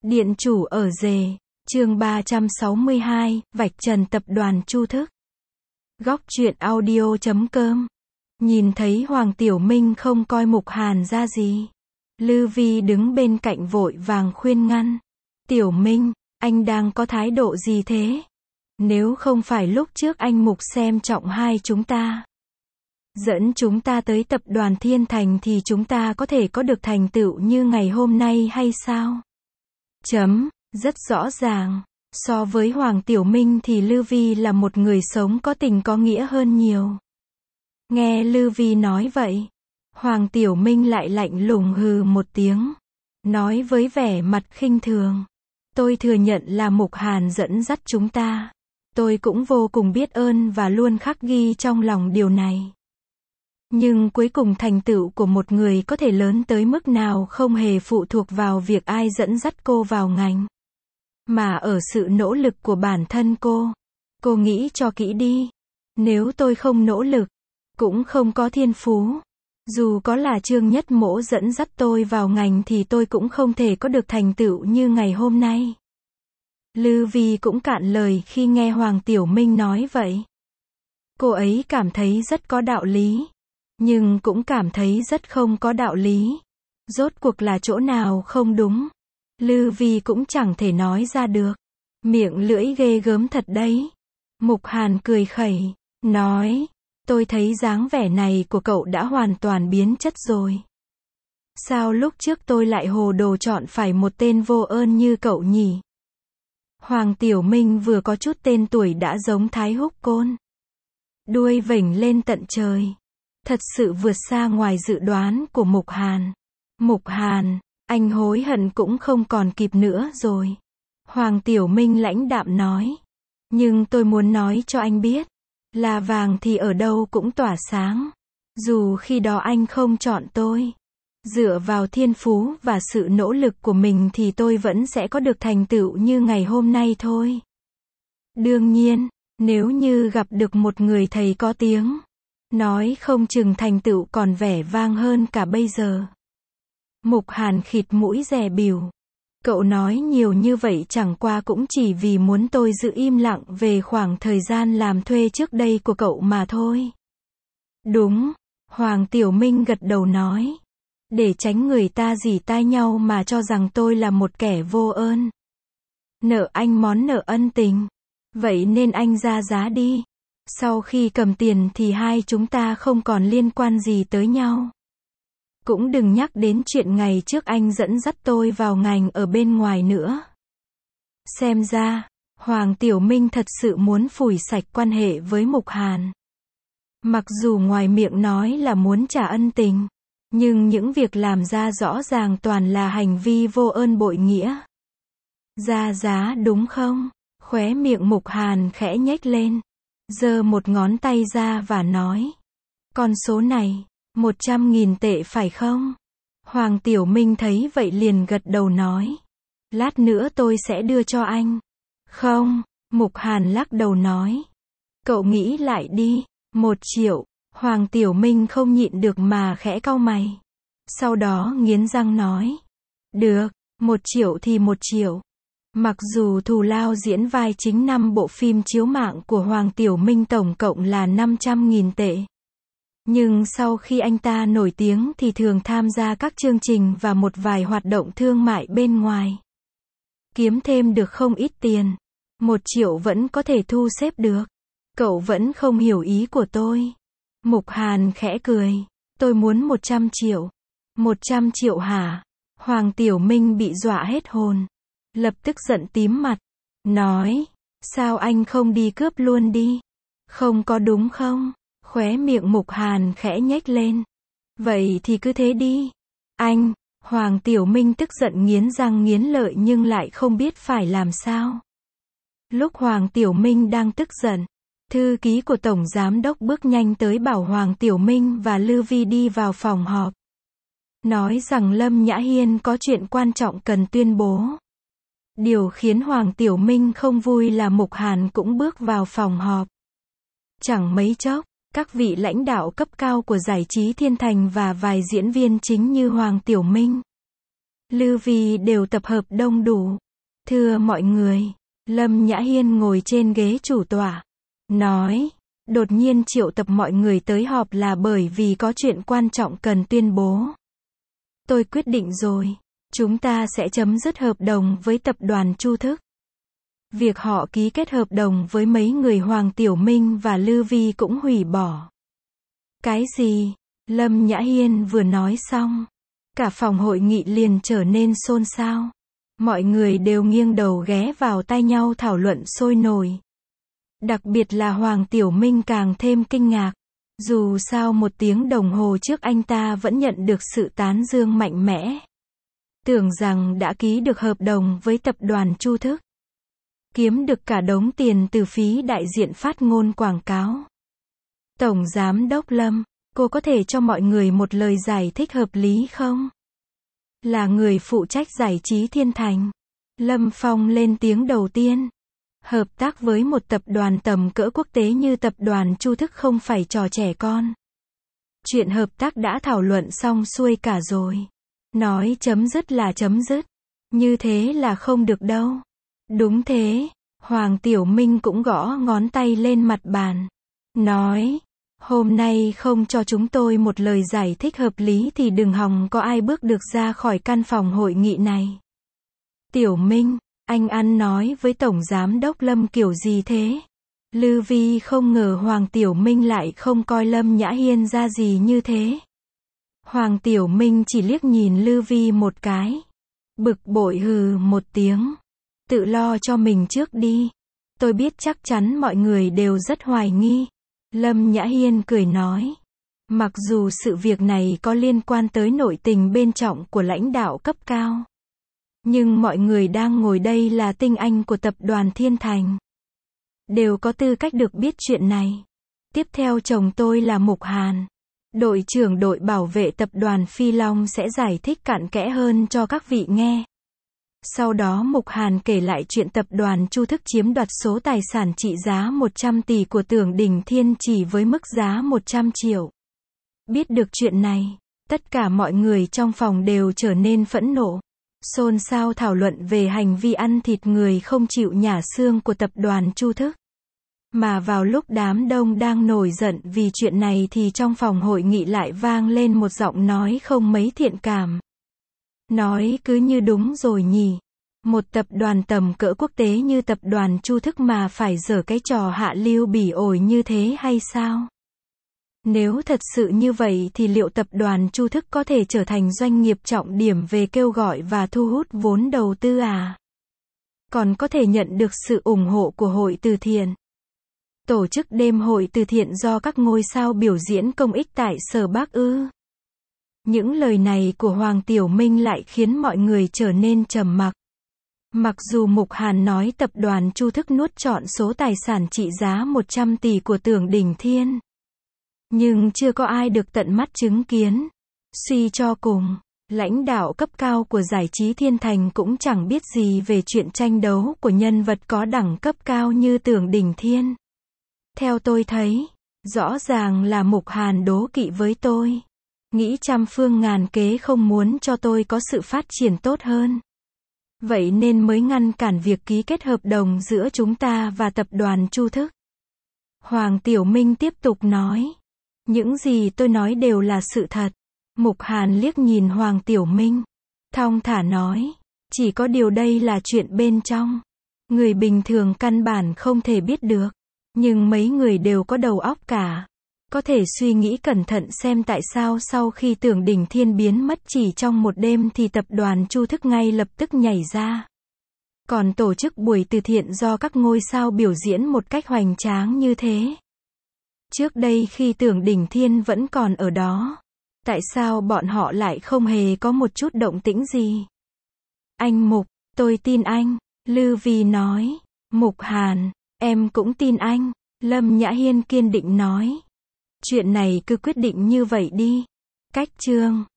Điện chủ ở rể, chương 362, vạch trần tập đoàn Chu Thức. Góc truyện audio.com. Nhìn thấy Hoàng Tiểu Minh không coi Mục Hàn ra gì. Lư Vi đứng bên cạnh vội vàng khuyên ngăn. Tiểu Minh, anh đang có thái độ gì thế? Nếu không phải lúc trước anh Mục xem trọng hai chúng ta, dẫn chúng ta tới tập đoàn Thiên Thành thì chúng ta có thể có được thành tựu như ngày hôm nay hay sao? Rất rõ ràng, so với Hoàng Tiểu Minh thì Lư Vi là một người sống có tình có nghĩa hơn nhiều. Nghe Lư Vi nói vậy, Hoàng Tiểu Minh lại lạnh lùng hừ một tiếng, nói với vẻ mặt khinh thường. Tôi thừa nhận là Mục Hàn dẫn dắt chúng ta. Tôi cũng vô cùng biết ơn và luôn khắc ghi trong lòng điều này. Nhưng cuối cùng thành tựu của một người có thể lớn tới mức nào không hề phụ thuộc vào việc ai dẫn dắt cô vào ngành, mà ở sự nỗ lực của bản thân cô. Cô nghĩ cho kỹ đi. Nếu tôi không nỗ lực, cũng không có thiên phú, dù có là Trương Nhất Mỗ dẫn dắt tôi vào ngành thì tôi cũng không thể có được thành tựu như ngày hôm nay. Lư Vi cũng cạn lời khi nghe Hoàng Tiểu Minh nói vậy. Cô ấy cảm thấy rất có đạo lý, nhưng cũng cảm thấy rất không có đạo lý. Rốt cuộc là chỗ nào không đúng, Lư Vi cũng chẳng thể nói ra được. Miệng lưỡi ghê gớm thật đấy. Mục Hàn cười khẩy, nói, tôi thấy dáng vẻ này của cậu đã hoàn toàn biến chất rồi. Sao lúc trước tôi lại hồ đồ chọn phải một tên vô ơn như cậu nhỉ? Hoàng Tiểu Minh vừa có chút tên tuổi đã giống Thái Húc Côn, đuôi vểnh lên tận trời. Thật sự vượt xa ngoài dự đoán của Mục Hàn. Mục Hàn, anh hối hận cũng không còn kịp nữa rồi. Hoàng Tiểu Minh lãnh đạm nói. Nhưng tôi muốn nói cho anh biết, là vàng thì ở đâu cũng tỏa sáng. Dù khi đó anh không chọn tôi, dựa vào thiên phú và sự nỗ lực của mình thì tôi vẫn sẽ có được thành tựu như ngày hôm nay thôi. Đương nhiên, nếu như gặp được một người thầy có tiếng, nói không chừng thành tựu còn vẻ vang hơn cả bây giờ. Mục Hàn khịt mũi dè bỉu. Cậu nói nhiều như vậy chẳng qua cũng chỉ vì muốn tôi giữ im lặng về khoảng thời gian làm thuê trước đây của cậu mà thôi. Đúng, Hoàng Tiểu Minh gật đầu nói. Để tránh người ta rỉ tai nhau mà cho rằng tôi là một kẻ vô ơn. Nợ anh món nợ ân tình. Vậy nên anh ra giá đi. Sau khi cầm tiền thì hai chúng ta không còn liên quan gì tới nhau. Cũng đừng nhắc đến chuyện ngày trước anh dẫn dắt tôi vào ngành ở bên ngoài nữa. Xem ra, Hoàng Tiểu Minh thật sự muốn phủi sạch quan hệ với Mục Hàn. Mặc dù ngoài miệng nói là muốn trả ân tình, nhưng những việc làm ra rõ ràng toàn là hành vi vô ơn bội nghĩa. Ra giá đúng không? Khóe miệng Mục Hàn khẽ nhếch lên, giơ một ngón tay ra và nói. Con số này, 100.000 tệ phải không? Hoàng Tiểu Minh thấy vậy liền gật đầu nói. Lát nữa tôi sẽ đưa cho anh. Không, Mục Hàn lắc đầu nói. Cậu nghĩ lại đi, 1 triệu. Hoàng Tiểu Minh không nhịn được mà khẽ cau mày. Sau đó nghiến răng nói. Được, 1 triệu thì 1 triệu. Mặc dù thù lao diễn vai chính 5 bộ phim chiếu mạng của Hoàng Tiểu Minh tổng cộng là 500.000 tệ. Nhưng sau khi anh ta nổi tiếng thì thường tham gia các chương trình và một vài hoạt động thương mại bên ngoài. Kiếm thêm được không ít tiền. 1 triệu vẫn có thể thu xếp được. Cậu vẫn không hiểu ý của tôi. Mục Hàn khẽ cười. Tôi muốn 100 triệu. 100 triệu hả? Hoàng Tiểu Minh bị dọa hết hồn. Lập tức giận tím mặt. Nói. Sao anh không đi cướp luôn đi? Không có đúng không? Khóe miệng Mục Hàn khẽ nhếch lên. Vậy thì cứ thế đi. Anh, Hoàng Tiểu Minh tức giận nghiến răng nghiến lợi nhưng lại không biết phải làm sao. Lúc Hoàng Tiểu Minh đang tức giận, thư ký của Tổng Giám Đốc bước nhanh tới bảo Hoàng Tiểu Minh và Lư Vi đi vào phòng họp. Nói rằng Lâm Nhã Hiên có chuyện quan trọng cần tuyên bố. Điều khiến Hoàng Tiểu Minh không vui là Mục Hàn cũng bước vào phòng họp. Chẳng mấy chốc, các vị lãnh đạo cấp cao của giải trí Thiên Thành và vài diễn viên chính như Hoàng Tiểu Minh, Lư Vi đều tập hợp đông đủ. Thưa mọi người, Lâm Nhã Hiên ngồi trên ghế chủ tọa, nói, đột nhiên triệu tập mọi người tới họp là bởi vì có chuyện quan trọng cần tuyên bố. Tôi quyết định rồi, chúng ta sẽ chấm dứt hợp đồng với tập đoàn Chu Thức. Việc họ ký kết hợp đồng với mấy người Hoàng Tiểu Minh và Lư Vi cũng hủy bỏ. Cái gì? Lâm Nhã Hiên vừa nói xong, cả phòng hội nghị liền trở nên xôn xao. Mọi người đều nghiêng đầu ghé vào tai nhau thảo luận sôi nổi. Đặc biệt là Hoàng Tiểu Minh càng thêm kinh ngạc. Dù sao 1 tiếng đồng hồ trước anh ta vẫn nhận được sự tán dương mạnh mẽ. Tưởng rằng đã ký được hợp đồng với tập đoàn Chu Thức. Kiếm được cả đống tiền từ phí đại diện phát ngôn quảng cáo. Tổng Giám đốc Lâm, cô có thể cho mọi người một lời giải thích hợp lý không? Là người phụ trách giải trí Thiên Thành. Lâm Phong lên tiếng đầu tiên. Hợp tác với một tập đoàn tầm cỡ quốc tế như tập đoàn Chu Thức không phải trò trẻ con. Chuyện hợp tác đã thảo luận xong xuôi cả rồi. Nói chấm dứt là chấm dứt. Như thế là không được đâu. Đúng thế. Hoàng Tiểu Minh cũng gõ ngón tay lên mặt bàn. Nói, hôm nay không cho chúng tôi một lời giải thích hợp lý thì đừng hòng có ai bước được ra khỏi căn phòng hội nghị này. Tiểu Minh, anh ăn nói với Tổng Giám đốc Lâm kiểu gì thế? Lư Vi không ngờ Hoàng Tiểu Minh lại không coi Lâm Nhã Hiên ra gì như thế. Hoàng Tiểu Minh chỉ liếc nhìn Lư Vi một cái. Bực bội hừ một tiếng. Tự lo cho mình trước đi. Tôi biết chắc chắn mọi người đều rất hoài nghi. Lâm Nhã Hiên cười nói. Mặc dù sự việc này có liên quan tới nội tình bên trong của lãnh đạo cấp cao. Nhưng mọi người đang ngồi đây là tinh anh của tập đoàn Thiên Thành. Đều có tư cách được biết chuyện này. Tiếp theo chồng tôi là Mục Hàn. Đội trưởng đội bảo vệ tập đoàn Phi Long sẽ giải thích cặn kẽ hơn cho các vị nghe. Sau đó Mục Hàn kể lại chuyện tập đoàn Chu Thức chiếm đoạt số tài sản trị giá 100 tỷ của Tưởng Đình Thiên chỉ với mức giá 100 triệu. Biết được chuyện này, tất cả mọi người trong phòng đều trở nên phẫn nộ. Xôn xao thảo luận về hành vi ăn thịt người không chịu nhả xương của tập đoàn Chu Thức. Mà vào lúc đám đông đang nổi giận vì chuyện này thì trong phòng hội nghị lại vang lên một giọng nói không mấy thiện cảm. Nói cứ như đúng rồi nhỉ. Một tập đoàn tầm cỡ quốc tế như tập đoàn Chu Thức mà phải giở cái trò hạ lưu bỉ ổi như thế hay sao? Nếu thật sự như vậy thì liệu tập đoàn Chu Thức có thể trở thành doanh nghiệp trọng điểm về kêu gọi và thu hút vốn đầu tư à? Còn có thể nhận được sự ủng hộ của hội từ thiện. Tổ chức đêm hội từ thiện do các ngôi sao biểu diễn công ích tại Sở Bắc ư? Những lời này của Hoàng Tiểu Minh lại khiến mọi người trở nên trầm mặc. Mặc dù Mục Hàn nói tập đoàn Chu Thức nuốt trọn số tài sản trị giá 100 tỷ của Tưởng Đình Thiên. Nhưng chưa có ai được tận mắt chứng kiến. Suy cho cùng, lãnh đạo cấp cao của giải trí Thiên Thành cũng chẳng biết gì về chuyện tranh đấu của nhân vật có đẳng cấp cao như Tưởng Đình Thiên. Theo tôi thấy, rõ ràng là Mục Hàn đố kỵ với tôi. Nghĩ trăm phương ngàn kế không muốn cho tôi có sự phát triển tốt hơn. Vậy nên mới ngăn cản việc ký kết hợp đồng giữa chúng ta và tập đoàn Chu Thức. Hoàng Tiểu Minh tiếp tục nói. Những gì tôi nói đều là sự thật. Mục Hàn liếc nhìn Hoàng Tiểu Minh. Thong thả nói. Chỉ có điều đây là chuyện bên trong. Người bình thường căn bản không thể biết được. Nhưng mấy người đều có đầu óc cả. Có thể suy nghĩ cẩn thận xem tại sao sau khi Tưởng Đình Thiên biến mất chỉ trong một đêm thì tập đoàn Chu Thức ngay lập tức nhảy ra. Còn tổ chức buổi từ thiện do các ngôi sao biểu diễn một cách hoành tráng như thế. Trước đây khi Tưởng Đình Thiên vẫn còn ở đó, tại sao bọn họ lại không hề có một chút động tĩnh gì? Anh Mục, tôi tin anh, Lư Vi nói. Mục Hàn, em cũng tin anh, Lâm Nhã Hiên kiên định nói. Chuyện này cứ quyết định như vậy đi. Cách chương